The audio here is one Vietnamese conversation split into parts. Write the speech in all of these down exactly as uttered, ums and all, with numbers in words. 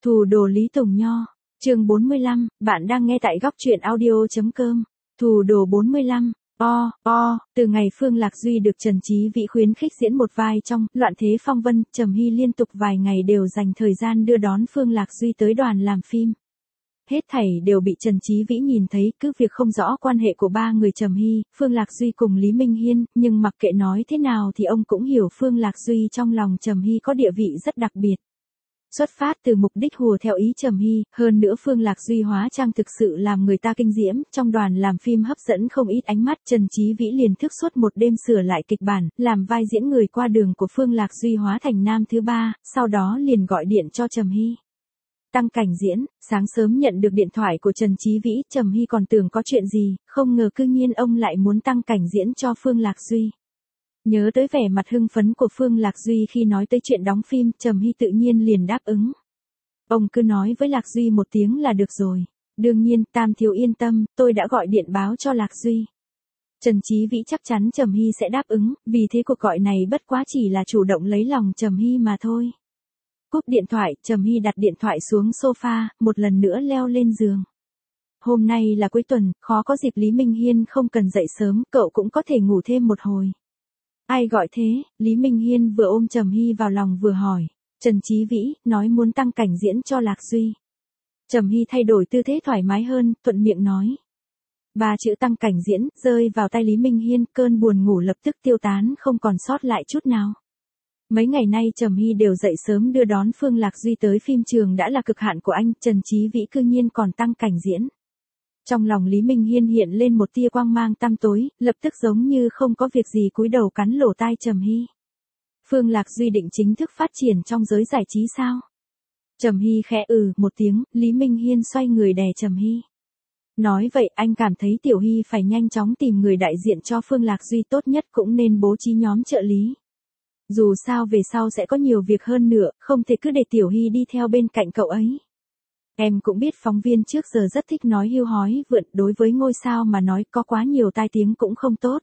Thủ đồ Lý Tùng Nho, chương bốn mươi lăm, bạn đang nghe tại góc truyện audio.com. Thủ đồ bốn mươi lăm, o, o, từ ngày Phương Lạc Duy được Trần Chí Vĩ khuyến khích diễn một vai trong Loạn Thế Phong Vân, Trầm Hy liên tục vài ngày đều dành thời gian đưa đón Phương Lạc Duy tới đoàn làm phim. Hết thảy đều bị Trần Chí Vĩ nhìn thấy, cứ việc không rõ quan hệ của ba người Trầm Hy, Phương Lạc Duy cùng Lý Minh Hiên, nhưng mặc kệ nói thế nào thì ông cũng hiểu Phương Lạc Duy trong lòng Trầm Hy có địa vị rất đặc biệt. Xuất phát từ mục đích hùa theo ý Trầm Hy, hơn nữa Phương Lạc Duy hóa trang thực sự làm người ta kinh diễm, trong đoàn làm phim hấp dẫn không ít ánh mắt, Trần Chí Vĩ liền thức suốt một đêm sửa lại kịch bản, làm vai diễn người qua đường của Phương Lạc Duy hóa thành nam thứ ba, sau đó liền gọi điện cho Trầm Hy. Tăng cảnh diễn, sáng sớm nhận được điện thoại của Trần Chí Vĩ, Trầm Hy còn tưởng có chuyện gì, không ngờ cư nhiên ông lại muốn tăng cảnh diễn cho Phương Lạc Duy. Nhớ tới vẻ mặt hưng phấn của Phương Lạc Duy khi nói tới chuyện đóng phim, Trầm Hy tự nhiên liền đáp ứng. Ông cứ nói với Lạc Duy một tiếng là được rồi. Đương nhiên, Tam thiếu yên tâm, tôi đã gọi điện báo cho Lạc Duy. Trần Chí Vĩ chắc chắn Trầm Hy sẽ đáp ứng, vì thế cuộc gọi này bất quá chỉ là chủ động lấy lòng Trầm Hy mà thôi. Cúp điện thoại, Trầm Hy đặt điện thoại xuống sofa, một lần nữa leo lên giường. Hôm nay là cuối tuần, khó có dịp Lý Minh Hiên không cần dậy sớm, cậu cũng có thể ngủ thêm một hồi. Ai gọi thế? Lý Minh Hiên vừa ôm Trầm Hy vào lòng vừa hỏi. Trần Chí Vĩ, nói muốn tăng cảnh diễn cho Lạc Duy. Trầm Hy thay đổi tư thế thoải mái hơn, thuận miệng nói. Ba chữ tăng cảnh diễn, rơi vào tay Lý Minh Hiên, cơn buồn ngủ lập tức tiêu tán không còn sót lại chút nào. Mấy ngày nay Trầm Hy đều dậy sớm đưa đón Phương Lạc Duy tới phim trường đã là cực hạn của anh, Trần Chí Vĩ cư nhiên còn tăng cảnh diễn. Trong lòng Lý Minh Hiên hiện lên một tia quang mang tăm tối, lập tức giống như không có việc gì cúi đầu cắn lỗ tai Trầm Hy. Phương Lạc Duy định chính thức phát triển trong giới giải trí sao? Trầm Hy khẽ ừ một tiếng, Lý Minh Hiên xoay người đè Trầm Hy. Nói vậy anh cảm thấy Tiểu Hy phải nhanh chóng tìm người đại diện cho Phương Lạc Duy, tốt nhất cũng nên bố trí nhóm trợ lý. Dù sao về sau sẽ có nhiều việc hơn nữa, không thể cứ để Tiểu Hy đi theo bên cạnh cậu ấy. Em cũng biết phóng viên trước giờ rất thích nói hiu hói vượn, đối với ngôi sao mà nói có quá nhiều tai tiếng cũng không tốt.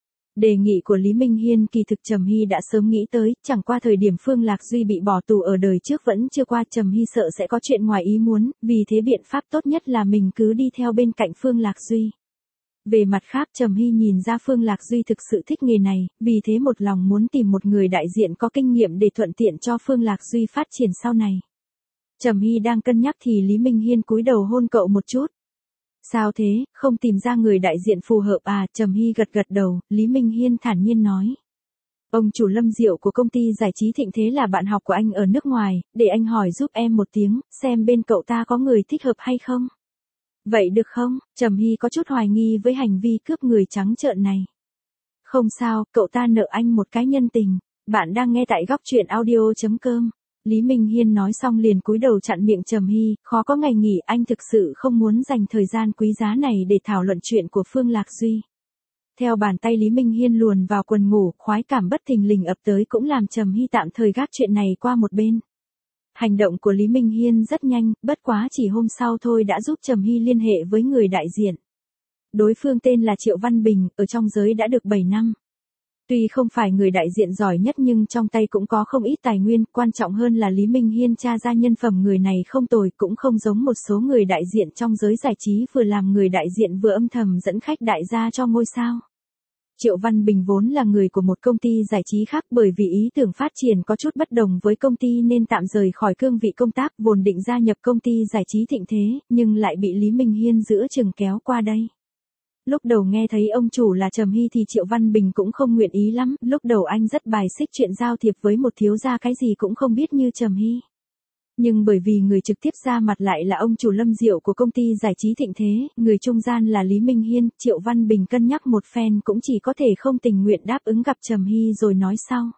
Đề nghị của Lý Minh Hiên kỳ thực Trầm Hy đã sớm nghĩ tới, chẳng qua thời điểm Phương Lạc Duy bị bỏ tù ở đời trước vẫn chưa qua, Trầm Hy sợ sẽ có chuyện ngoài ý muốn, vì thế biện pháp tốt nhất là mình cứ đi theo bên cạnh Phương Lạc Duy. Về mặt khác Trầm Hy nhìn ra Phương Lạc Duy thực sự thích nghề này, vì thế một lòng muốn tìm một người đại diện có kinh nghiệm để thuận tiện cho Phương Lạc Duy phát triển sau này. Trầm Hy đang cân nhắc thì Lý Minh Hiên cúi đầu hôn cậu một chút. Sao thế, không tìm ra người đại diện phù hợp à? Trầm Hy gật gật đầu, Lý Minh Hiên thản nhiên nói. Ông chủ Lâm Diệu của công ty giải trí Thịnh Thế là bạn học của anh ở nước ngoài, để anh hỏi giúp em một tiếng, xem bên cậu ta có người thích hợp hay không. Vậy được không? Trầm Hy có chút hoài nghi với hành vi cướp người trắng trợn này. Không sao, cậu ta nợ anh một cái nhân tình. Bạn đang nghe tại góc truyện audio.com. Lý Minh Hiên nói xong liền cúi đầu chặn miệng Trầm Hy, khó có ngày nghỉ, anh thực sự không muốn dành thời gian quý giá này để thảo luận chuyện của Phương Lạc Duy. Theo bàn tay Lý Minh Hiên luồn vào quần ngủ, khoái cảm bất thình lình ập tới cũng làm Trầm Hy tạm thời gác chuyện này qua một bên. Hành động của Lý Minh Hiên rất nhanh, bất quá chỉ hôm sau thôi đã giúp Trầm Hy liên hệ với người đại diện. Đối phương tên là Triệu Văn Bình, ở trong giới đã được bảy năm. Tuy không phải người đại diện giỏi nhất nhưng trong tay cũng có không ít tài nguyên, quan trọng hơn là Lý Minh Hiên tra ra nhân phẩm người này không tồi, cũng không giống một số người đại diện trong giới giải trí vừa làm người đại diện vừa âm thầm dẫn khách đại gia cho ngôi sao. Triệu Văn Bình vốn là người của một công ty giải trí khác, bởi vì ý tưởng phát triển có chút bất đồng với công ty nên tạm rời khỏi cương vị công tác, vốn định gia nhập công ty giải trí Thịnh Thế, nhưng lại bị Lý Minh Hiên giữa chừng kéo qua đây. Lúc đầu nghe thấy ông chủ là Trầm Hy thì Triệu Văn Bình cũng không nguyện ý lắm, lúc đầu anh rất bài xích chuyện giao thiệp với một thiếu gia cái gì cũng không biết như Trầm Hy. Nhưng bởi vì người trực tiếp ra mặt lại là ông chủ Lâm Diệu của công ty giải trí Thịnh Thế, người trung gian là Lý Minh Hiên, Triệu Văn Bình cân nhắc một phen cũng chỉ có thể không tình nguyện đáp ứng gặp Trầm Hy rồi nói sau.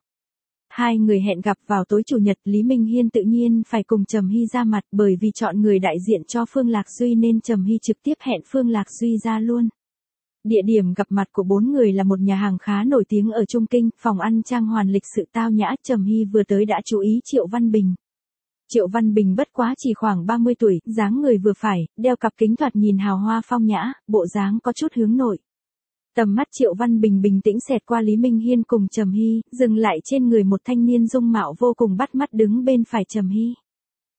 Hai người hẹn gặp vào tối chủ nhật, Lý Minh Hiên tự nhiên phải cùng Trầm Hy ra mặt, bởi vì chọn người đại diện cho Phương Lạc Duy nên Trầm Hy trực tiếp hẹn Phương Lạc Duy ra luôn. Địa điểm gặp mặt của bốn người là một nhà hàng khá nổi tiếng ở Trung Kinh, phòng ăn trang hoàn lịch sự tao nhã, Trầm Hy vừa tới đã chú ý Triệu Văn Bình. Triệu Văn Bình bất quá chỉ khoảng ba mươi tuổi, dáng người vừa phải, đeo cặp kính thoạt nhìn hào hoa phong nhã, bộ dáng có chút hướng nội. Tầm mắt Triệu Văn Bình bình tĩnh xẹt qua Lý Minh Hiên cùng Trầm Hy, dừng lại trên người một thanh niên dung mạo vô cùng bắt mắt đứng bên phải Trầm Hy.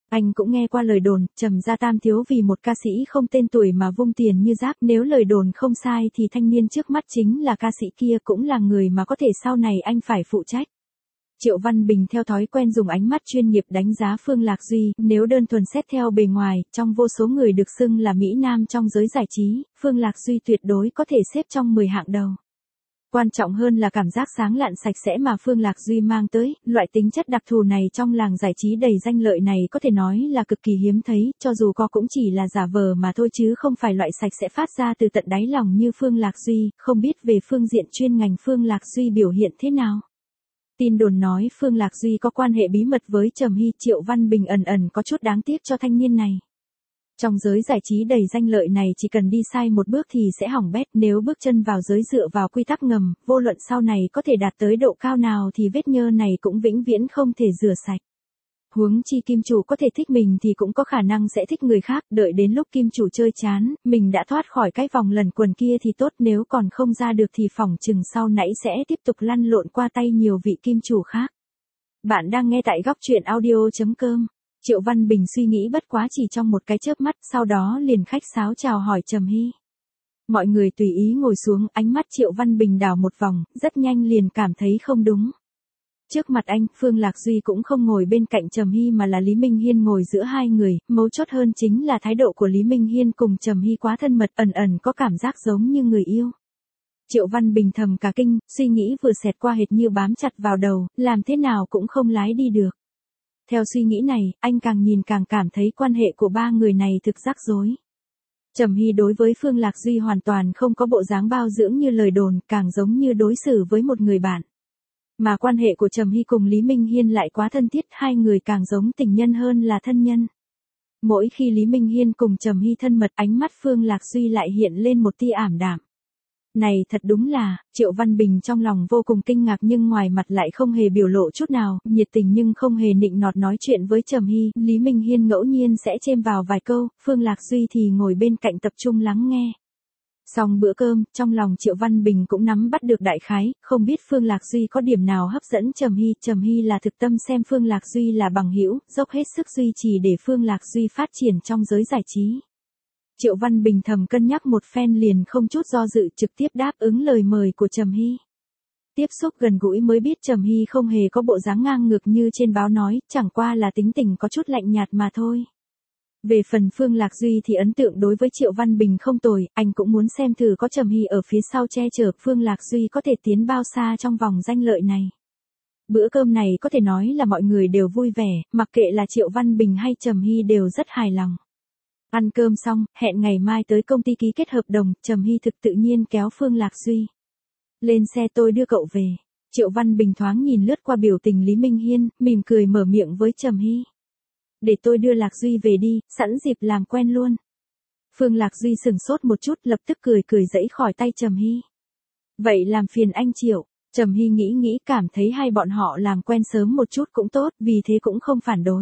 Anh cũng nghe qua lời đồn, Trầm gia tam thiếu vì một ca sĩ không tên tuổi mà vung tiền như rác, nếu lời đồn không sai thì thanh niên trước mắt chính là ca sĩ kia, cũng là người mà có thể sau này anh phải phụ trách. Triệu Văn Bình theo thói quen dùng ánh mắt chuyên nghiệp đánh giá Phương Lạc Duy, nếu đơn thuần xét theo bề ngoài, trong vô số người được xưng là Mỹ Nam trong giới giải trí, Phương Lạc Duy tuyệt đối có thể xếp trong mười hạng đầu. Quan trọng hơn là cảm giác sáng lạn sạch sẽ mà Phương Lạc Duy mang tới, loại tính chất đặc thù này trong làng giải trí đầy danh lợi này có thể nói là cực kỳ hiếm thấy, cho dù có cũng chỉ là giả vờ mà thôi chứ không phải loại sạch sẽ phát ra từ tận đáy lòng như Phương Lạc Duy, không biết về phương diện chuyên ngành Phương Lạc Duy biểu hiện thế nào. Tin đồn nói Phương Lạc Duy có quan hệ bí mật với Trầm Hy, Triệu Văn Bình ẩn ẩn có chút đáng tiếc cho thanh niên này. Trong giới giải trí đầy danh lợi này chỉ cần đi sai một bước thì sẽ hỏng bét, nếu bước chân vào giới dựa vào quy tắc ngầm, vô luận sau này có thể đạt tới độ cao nào thì vết nhơ này cũng vĩnh viễn không thể rửa sạch. Huống chi kim chủ có thể thích mình thì cũng có khả năng sẽ thích người khác, đợi đến lúc kim chủ chơi chán, mình đã thoát khỏi cái vòng lẩn quẩn kia thì tốt, nếu còn không ra được thì phỏng chừng sau nãy sẽ tiếp tục lăn lộn qua tay nhiều vị kim chủ khác. Bạn đang nghe tại góc truyện audio chấm com. Triệu Văn Bình suy nghĩ bất quá chỉ trong một cái chớp mắt, sau đó liền khách sáo chào hỏi Trầm Hy. Mọi người tùy ý ngồi xuống, ánh mắt Triệu Văn Bình đảo một vòng, rất nhanh liền cảm thấy không đúng. Trước mặt anh, Phương Lạc Duy cũng không ngồi bên cạnh Trầm Hy mà là Lý Minh Hiên ngồi giữa hai người, mấu chốt hơn chính là thái độ của Lý Minh Hiên cùng Trầm Hy quá thân mật, ẩn ẩn có cảm giác giống như người yêu. Triệu Văn Bình thầm cả kinh, suy nghĩ vừa xẹt qua hệt như bám chặt vào đầu, làm thế nào cũng không lái đi được. Theo suy nghĩ này, anh càng nhìn càng cảm thấy quan hệ của ba người này thực rắc rối. Trầm Hy đối với Phương Lạc Duy hoàn toàn không có bộ dáng bao dưỡng như lời đồn, càng giống như đối xử với một người bạn. Mà quan hệ của Trầm Hy cùng Lý Minh Hiên lại quá thân thiết, hai người càng giống tình nhân hơn là thân nhân. Mỗi khi Lý Minh Hiên cùng Trầm Hy thân mật, ánh mắt Phương Lạc Duy lại hiện lên một tia ảm đạm. Này thật đúng là, Triệu Văn Bình trong lòng vô cùng kinh ngạc nhưng ngoài mặt lại không hề biểu lộ chút nào, nhiệt tình nhưng không hề nịnh nọt nói chuyện với Trầm Hy, Lý Minh Hiên ngẫu nhiên sẽ chêm vào vài câu, Phương Lạc Duy thì ngồi bên cạnh tập trung lắng nghe. Xong bữa cơm, trong lòng Triệu Văn Bình cũng nắm bắt được đại khái, không biết Phương Lạc Duy có điểm nào hấp dẫn Trầm Hy, Trầm Hy là thực tâm xem Phương Lạc Duy là bằng hữu, dốc hết sức duy trì để Phương Lạc Duy phát triển trong giới giải trí. Triệu Văn Bình thầm cân nhắc một phen liền không chút do dự trực tiếp đáp ứng lời mời của Trầm Hy. Tiếp xúc gần gũi mới biết Trầm Hy không hề có bộ dáng ngang ngược như trên báo nói, chẳng qua là tính tình có chút lạnh nhạt mà thôi. Về phần Phương Lạc Duy thì ấn tượng đối với Triệu Văn Bình không tồi, anh cũng muốn xem thử có Trầm Hy ở phía sau che chở Phương Lạc Duy có thể tiến bao xa trong vòng danh lợi này. Bữa cơm này có thể nói là mọi người đều vui vẻ, mặc kệ là Triệu Văn Bình hay Trầm Hy đều rất hài lòng. Ăn cơm xong, hẹn ngày mai tới công ty ký kết hợp đồng, Trầm Hy thực tự nhiên kéo Phương Lạc Duy. Lên xe tôi đưa cậu về. Triệu Văn Bình thoáng nhìn lướt qua biểu tình Lý Minh Hiên, mỉm cười mở miệng với Trầm Hy. Để tôi đưa Lạc Duy về đi, sẵn dịp làm quen luôn. Phương Lạc Duy sửng sốt một chút lập tức cười cười giãy khỏi tay Trầm Hy. Vậy làm phiền anh Triệu. Trầm Hy nghĩ nghĩ cảm thấy hai bọn họ làm quen sớm một chút cũng tốt, vì thế cũng không phản đối.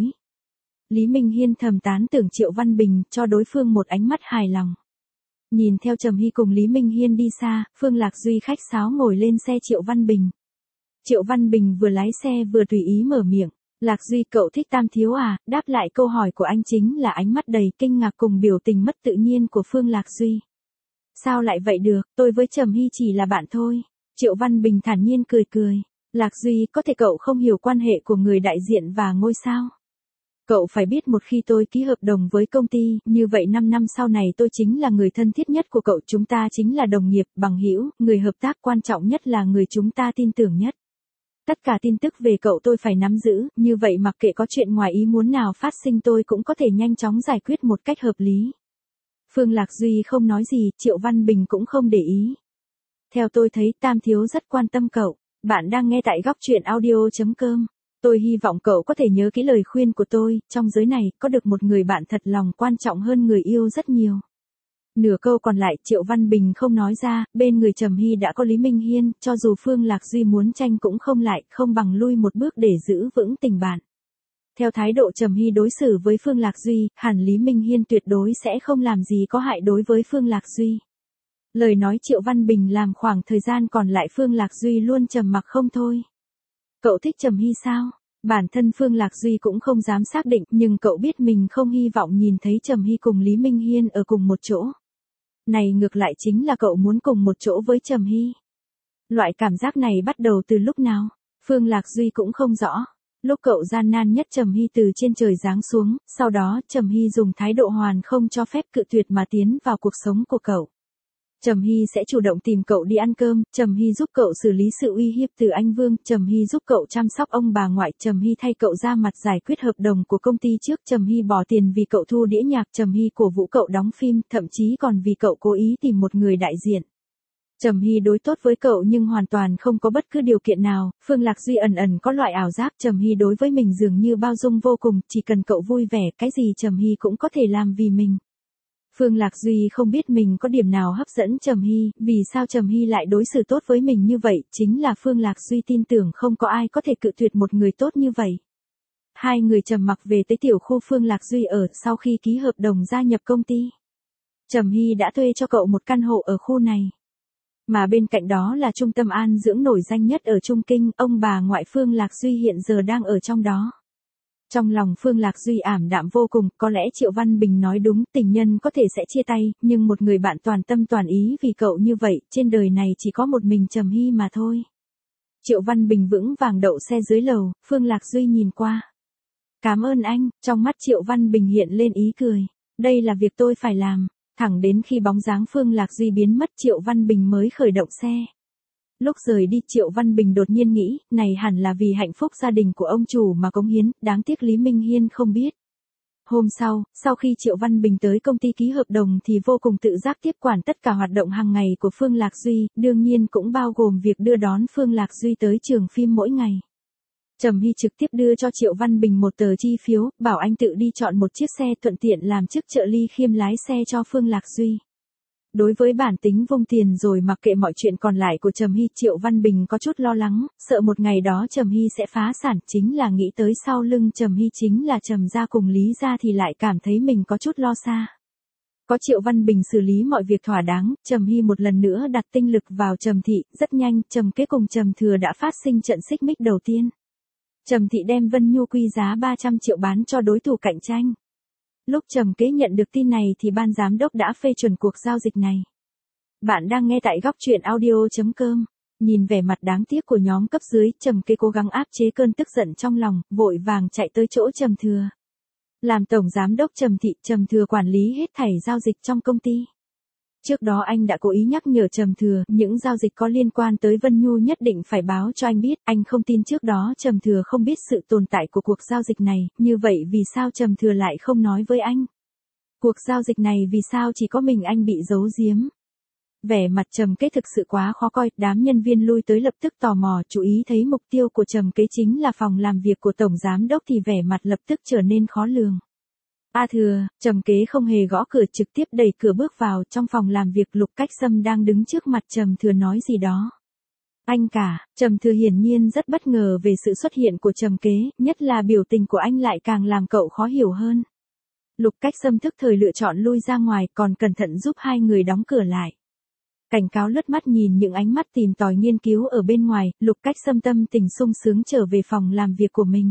Lý Minh Hiên thầm tán tưởng Triệu Văn Bình, cho đối phương một ánh mắt hài lòng. Nhìn theo Trầm Hy cùng Lý Minh Hiên đi xa, Phương Lạc Duy khách sáo ngồi lên xe Triệu Văn Bình. Triệu Văn Bình vừa lái xe vừa tùy ý mở miệng. Lạc Duy cậu thích Tam thiếu à, đáp lại câu hỏi của anh chính là ánh mắt đầy kinh ngạc cùng biểu tình mất tự nhiên của Phương Lạc Duy. Sao lại vậy được, tôi với Trầm Hy chỉ là bạn thôi. Triệu Văn Bình thản nhiên cười cười. Lạc Duy có thể cậu không hiểu quan hệ của người đại diện và ngôi sao. Cậu phải biết một khi tôi ký hợp đồng với công ty, như vậy năm năm sau này tôi chính là người thân thiết nhất của cậu, chúng ta chính là đồng nghiệp, bằng hữu, người hợp tác, quan trọng nhất là người chúng ta tin tưởng nhất. Tất cả tin tức về cậu tôi phải nắm giữ, như vậy mặc kệ có chuyện ngoài ý muốn nào phát sinh tôi cũng có thể nhanh chóng giải quyết một cách hợp lý. Phương Lạc Duy không nói gì, Triệu Văn Bình cũng không để ý. Theo tôi thấy Tam thiếu rất quan tâm cậu. Bạn đang nghe tại góc truyện audio chấm com. Tôi hy vọng cậu có thể nhớ kỹ lời khuyên của tôi, trong giới này, có được một người bạn thật lòng quan trọng hơn người yêu rất nhiều. Nửa câu còn lại Triệu Văn Bình không nói ra, bên người Trầm Hy đã có Lý Minh Hiên, cho dù Phương Lạc Duy muốn tranh cũng không lại, không bằng lui một bước để giữ vững tình bạn. Theo thái độ Trầm Hy đối xử với Phương Lạc Duy, hẳn Lý Minh Hiên tuyệt đối sẽ không làm gì có hại đối với Phương Lạc Duy. Lời nói Triệu Văn Bình làm khoảng thời gian còn lại Phương Lạc Duy luôn trầm mặc không thôi. Cậu thích Trầm Hy sao? Bản thân Phương Lạc Duy cũng không dám xác định, nhưng cậu biết mình không hy vọng nhìn thấy Trầm Hy cùng Lý Minh Hiên ở cùng một chỗ. Này ngược lại chính là cậu muốn cùng một chỗ với Trầm Hy. Loại cảm giác này bắt đầu từ lúc nào? Phương Lạc Duy cũng không rõ. Lúc cậu gian nan nhất Trầm Hy từ trên trời giáng xuống, sau đó Trầm Hy dùng thái độ hoàn không cho phép cự tuyệt mà tiến vào cuộc sống của cậu. Trầm Hy sẽ chủ động tìm cậu đi ăn cơm, Trầm Hy giúp cậu xử lý sự uy hiếp từ anh Vương, Trầm Hy giúp cậu chăm sóc ông bà ngoại, Trầm Hy thay cậu ra mặt giải quyết hợp đồng của công ty trước, Trầm Hy bỏ tiền vì cậu thu đĩa nhạc, Trầm Hy cổ vũ cậu đóng phim, thậm chí còn vì cậu cố ý tìm một người đại diện. Trầm Hy đối tốt với cậu nhưng hoàn toàn không có bất cứ điều kiện nào. Phương Lạc Duy ẩn ẩn có loại ảo giác Trầm Hy đối với mình dường như bao dung vô cùng, chỉ cần cậu vui vẻ, cái gì Trầm Hy cũng có thể làm vì mình. Phương Lạc Duy không biết mình có điểm nào hấp dẫn Trầm Hy, vì sao Trầm Hy lại đối xử tốt với mình như vậy, chính là Phương Lạc Duy tin tưởng không có ai có thể cự tuyệt một người tốt như vậy. Hai người trầm mặc về tới tiểu khu Phương Lạc Duy ở sau khi ký hợp đồng gia nhập công ty. Trầm Hy đã thuê cho cậu một căn hộ ở khu này. Mà bên cạnh đó là trung tâm an dưỡng nổi danh nhất ở Trung Kinh, ông bà ngoại Phương Lạc Duy hiện giờ đang ở trong đó. Trong lòng Phương Lạc Duy ảm đạm vô cùng, có lẽ Triệu Văn Bình nói đúng, tình nhân có thể sẽ chia tay, nhưng một người bạn toàn tâm toàn ý vì cậu như vậy, trên đời này chỉ có một mình Trầm Hy mà thôi. Triệu Văn Bình vững vàng đậu xe dưới lầu, Phương Lạc Duy nhìn qua. Cảm ơn anh, trong mắt Triệu Văn Bình hiện lên ý cười. Đây là việc tôi phải làm. Thẳng đến khi bóng dáng Phương Lạc Duy biến mất Triệu Văn Bình mới khởi động xe. Lúc rời đi Triệu Văn Bình đột nhiên nghĩ, này hẳn là vì hạnh phúc gia đình của ông chủ mà cống hiến, đáng tiếc Lý Minh Hiên không biết. Hôm sau, sau khi Triệu Văn Bình tới công ty ký hợp đồng thì vô cùng tự giác tiếp quản tất cả hoạt động hàng ngày của Phương Lạc Duy, đương nhiên cũng bao gồm việc đưa đón Phương Lạc Duy tới trường phim mỗi ngày. Trầm Hy trực tiếp đưa cho Triệu Văn Bình một tờ chi phiếu, bảo anh tự đi chọn một chiếc xe thuận tiện làm chức trợ lý khiêm lái xe cho Phương Lạc Duy. Đối với bản tính vung tiền rồi mặc kệ mọi chuyện còn lại của Trầm Hy, Triệu Văn Bình có chút lo lắng, sợ một ngày đó Trầm Hy sẽ phá sản, chính là nghĩ tới sau lưng Trầm Hy chính là Trầm gia cùng Lý gia thì lại cảm thấy mình có chút lo xa. Có Triệu Văn Bình xử lý mọi việc thỏa đáng, Trầm Hy một lần nữa đặt tinh lực vào Trầm Thị, rất nhanh, Trầm Kế cùng Trầm Thừa đã phát sinh trận xích mích đầu tiên. Trầm Thị đem Vân Nhu quy giá ba trăm triệu bán cho đối thủ cạnh tranh. Lúc Trầm Kế nhận được tin này thì ban giám đốc đã phê chuẩn cuộc giao dịch này. Bạn đang nghe tại góc truyện audio chấm com. Nhìn vẻ mặt đáng tiếc của nhóm cấp dưới, Trầm Kế cố gắng áp chế cơn tức giận trong lòng, vội vàng chạy tới chỗ Trầm Thừa. Làm tổng giám đốc Trầm Thị, Trầm Thừa quản lý hết thảy giao dịch trong công ty. Trước đó anh đã cố ý nhắc nhở Trầm Thừa, những giao dịch có liên quan tới Vân Nhu nhất định phải báo cho anh biết, anh không tin trước đó Trầm Thừa không biết sự tồn tại của cuộc giao dịch này, như vậy vì sao Trầm Thừa lại không nói với anh? Cuộc giao dịch này vì sao chỉ có mình anh bị giấu giếm? Vẻ mặt Trầm Kế thực sự quá khó coi, đám nhân viên lui tới lập tức tò mò, chú ý thấy mục tiêu của Trầm Kế chính là phòng làm việc của tổng giám đốc thì vẻ mặt lập tức trở nên khó lường. A Thừa, Trầm Kế không hề gõ cửa, trực tiếp đẩy cửa bước vào, trong phòng làm việc Lục Cách Sâm đang đứng trước mặt Trầm Thừa nói gì đó. Anh cả, Trầm Thừa hiển nhiên rất bất ngờ về sự xuất hiện của Trầm Kế, nhất là biểu tình của anh lại càng làm cậu khó hiểu hơn. Lục Cách Sâm thức thời lựa chọn lui ra ngoài, còn cẩn thận giúp hai người đóng cửa lại. Cảnh cáo lướt mắt nhìn những ánh mắt tìm tòi nghiên cứu ở bên ngoài, Lục Cách Sâm tâm tình sung sướng trở về phòng làm việc của mình.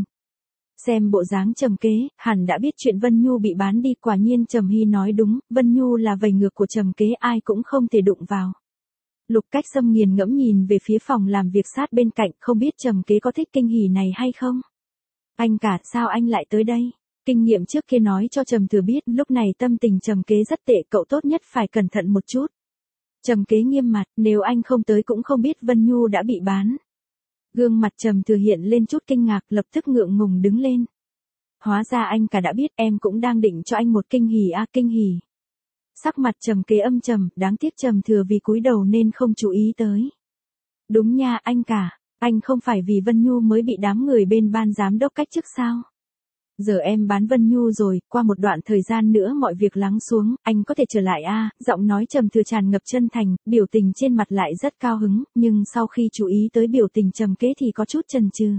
Xem bộ dáng Trầm Kế, hẳn đã biết chuyện Vân Nhu bị bán đi, quả nhiên Trầm Hy nói đúng, Vân Nhu là vầy ngược của Trầm Kế, ai cũng không thể đụng vào. Lục Cách Sâm nghiền ngẫm nhìn về phía phòng làm việc sát bên cạnh, không biết Trầm Kế có thích kinh hỉ này hay không? Anh cả, sao anh lại tới đây? Kinh nghiệm trước kia nói cho Trầm Thừa biết, lúc này tâm tình Trầm Kế rất tệ, cậu tốt nhất phải cẩn thận một chút. Trầm Kế nghiêm mặt, nếu anh không tới cũng không biết Vân Nhu đã bị bán. Gương mặt Trầm Thừa hiện lên chút kinh ngạc, lập tức ngượng ngùng đứng lên. Hóa ra anh cả đã biết, em cũng đang định cho anh một kinh hỉ a, kinh hỉ. Sắc mặt Trầm Kế âm trầm, đáng tiếc Trầm Thừa vì cúi đầu nên không chú ý tới. Đúng nha, anh cả, anh không phải vì Vân Nhu mới bị đám người bên ban giám đốc cách chức sao? Giờ em bán Vân Nhu rồi, qua một đoạn thời gian nữa mọi việc lắng xuống, anh có thể trở lại a. À, giọng nói Trầm Thừa tràn ngập chân thành, biểu tình trên mặt lại rất cao hứng, nhưng sau khi chú ý tới biểu tình Trầm Kế thì có chút chần chừ.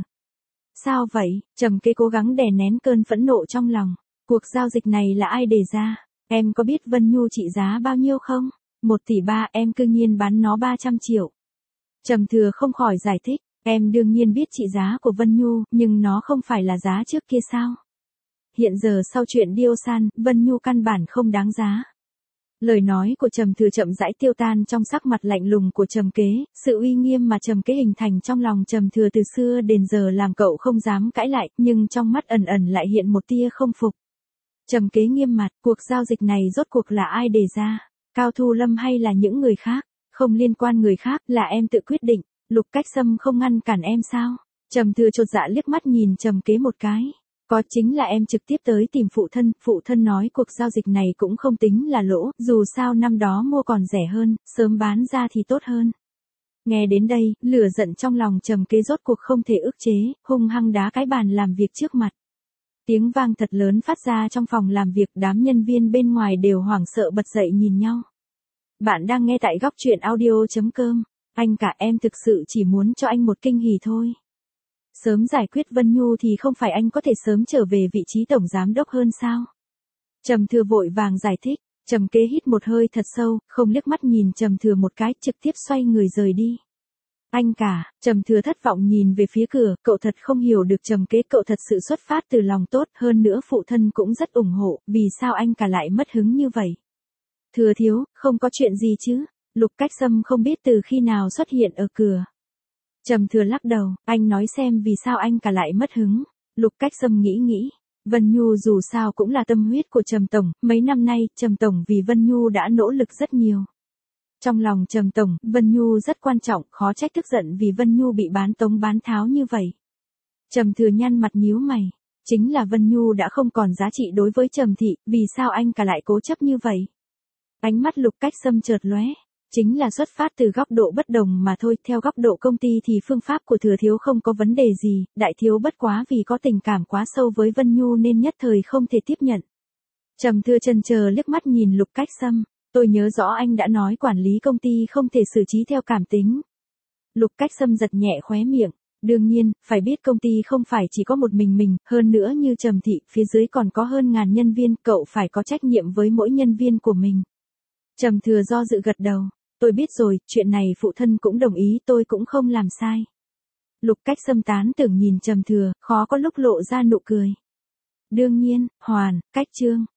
Sao vậy? Trầm Kế cố gắng đè nén cơn phẫn nộ trong lòng. Cuộc giao dịch này là ai đề ra? Em có biết Vân Nhu trị giá bao nhiêu không? Một tỷ ba, em cư nhiên bán nó ba trăm triệu. Trầm Thừa không khỏi giải thích, Em đương nhiên biết trị giá của Vân Nhu, nhưng nó không phải là giá trước kia sao? Hiện giờ sau chuyện Diosan, Vân Nhu căn bản không đáng giá. Lời nói của Trầm Thừa chậm rãi tiêu tan trong sắc mặt lạnh lùng của Trầm Kế, sự uy nghiêm mà Trầm Kế hình thành trong lòng Trầm Thừa từ xưa đến giờ làm cậu không dám cãi lại, nhưng trong mắt ẩn ẩn lại hiện một tia không phục. Trầm Kế nghiêm mặt, cuộc giao dịch này rốt cuộc là ai đề ra? Cao Thu Lâm hay là những người khác? Không liên quan người khác, là em tự quyết định. Lục Cách Sâm không ngăn cản em sao? Trầm Thừa chột dạ liếc mắt nhìn Trầm Kế một cái. Có, chính là em trực tiếp tới tìm phụ thân, phụ thân nói cuộc giao dịch này cũng không tính là lỗ, dù sao năm đó mua còn rẻ hơn, sớm bán ra thì tốt hơn. Nghe đến đây, lửa giận trong lòng Trầm Kế rốt cuộc không thể ức chế, hung hăng đá cái bàn làm việc trước mặt. Tiếng vang thật lớn phát ra trong phòng làm việc, đám nhân viên bên ngoài đều hoảng sợ bật dậy nhìn nhau. Bạn đang nghe tại góc truyện audio chấm com. Anh cả, em thực sự chỉ muốn cho anh một kinh hỉ thôi. Sớm giải quyết Vân Nhu thì không phải anh có thể sớm trở về vị trí tổng giám đốc hơn sao? Trầm Thừa vội vàng giải thích. Trầm Kế hít một hơi thật sâu, không liếc mắt nhìn Trầm Thừa một cái, trực tiếp xoay người rời đi. Anh cả, Trầm Thừa thất vọng nhìn về phía cửa, cậu thật không hiểu được Trầm Kế, cậu thật sự xuất phát từ lòng tốt, hơn nữa phụ thân cũng rất ủng hộ, vì sao anh cả lại mất hứng như vậy? Thừa thiếu, không có chuyện gì chứ? Lục Cách Sâm không biết từ khi nào xuất hiện ở cửa. Trầm Thừa lắc đầu, anh nói xem vì sao anh cả lại mất hứng. Lục Cách Sâm nghĩ nghĩ, Vân Nhu dù sao cũng là tâm huyết của Trầm Tổng, mấy năm nay, Trầm Tổng vì Vân Nhu đã nỗ lực rất nhiều. Trong lòng Trầm Tổng, Vân Nhu rất quan trọng, khó trách tức giận vì Vân Nhu bị bán tống bán tháo như vậy. Trầm Thừa nhăn mặt nhíu mày, chính là Vân Nhu đã không còn giá trị đối với Trầm Thị, vì sao anh cả lại cố chấp như vậy? Ánh mắt Lục Cách Sâm chợt lóe. Chính là xuất phát từ góc độ bất đồng mà thôi, theo góc độ công ty thì phương pháp của Thừa thiếu không có vấn đề gì, đại thiếu bất quá vì có tình cảm quá sâu với Vân Nhu nên nhất thời không thể tiếp nhận. Trầm Thừa chần chờ liếc mắt nhìn Lục Cách Sâm, tôi nhớ rõ anh đã nói quản lý công ty không thể xử trí theo cảm tính. Lục Cách Sâm giật nhẹ khóe miệng, đương nhiên, phải biết công ty không phải chỉ có một mình mình, hơn nữa như Trầm Thị, phía dưới còn có hơn ngàn nhân viên, cậu phải có trách nhiệm với mỗi nhân viên của mình. Trầm Thừa do dự gật đầu. Tôi biết rồi, chuyện này phụ thân cũng đồng ý, tôi cũng không làm sai. Lục Cách Sâm tán tưởng nhìn Trầm Thừa, khó có lúc lộ ra nụ cười. Đương nhiên, Hoàn, Cách Trương,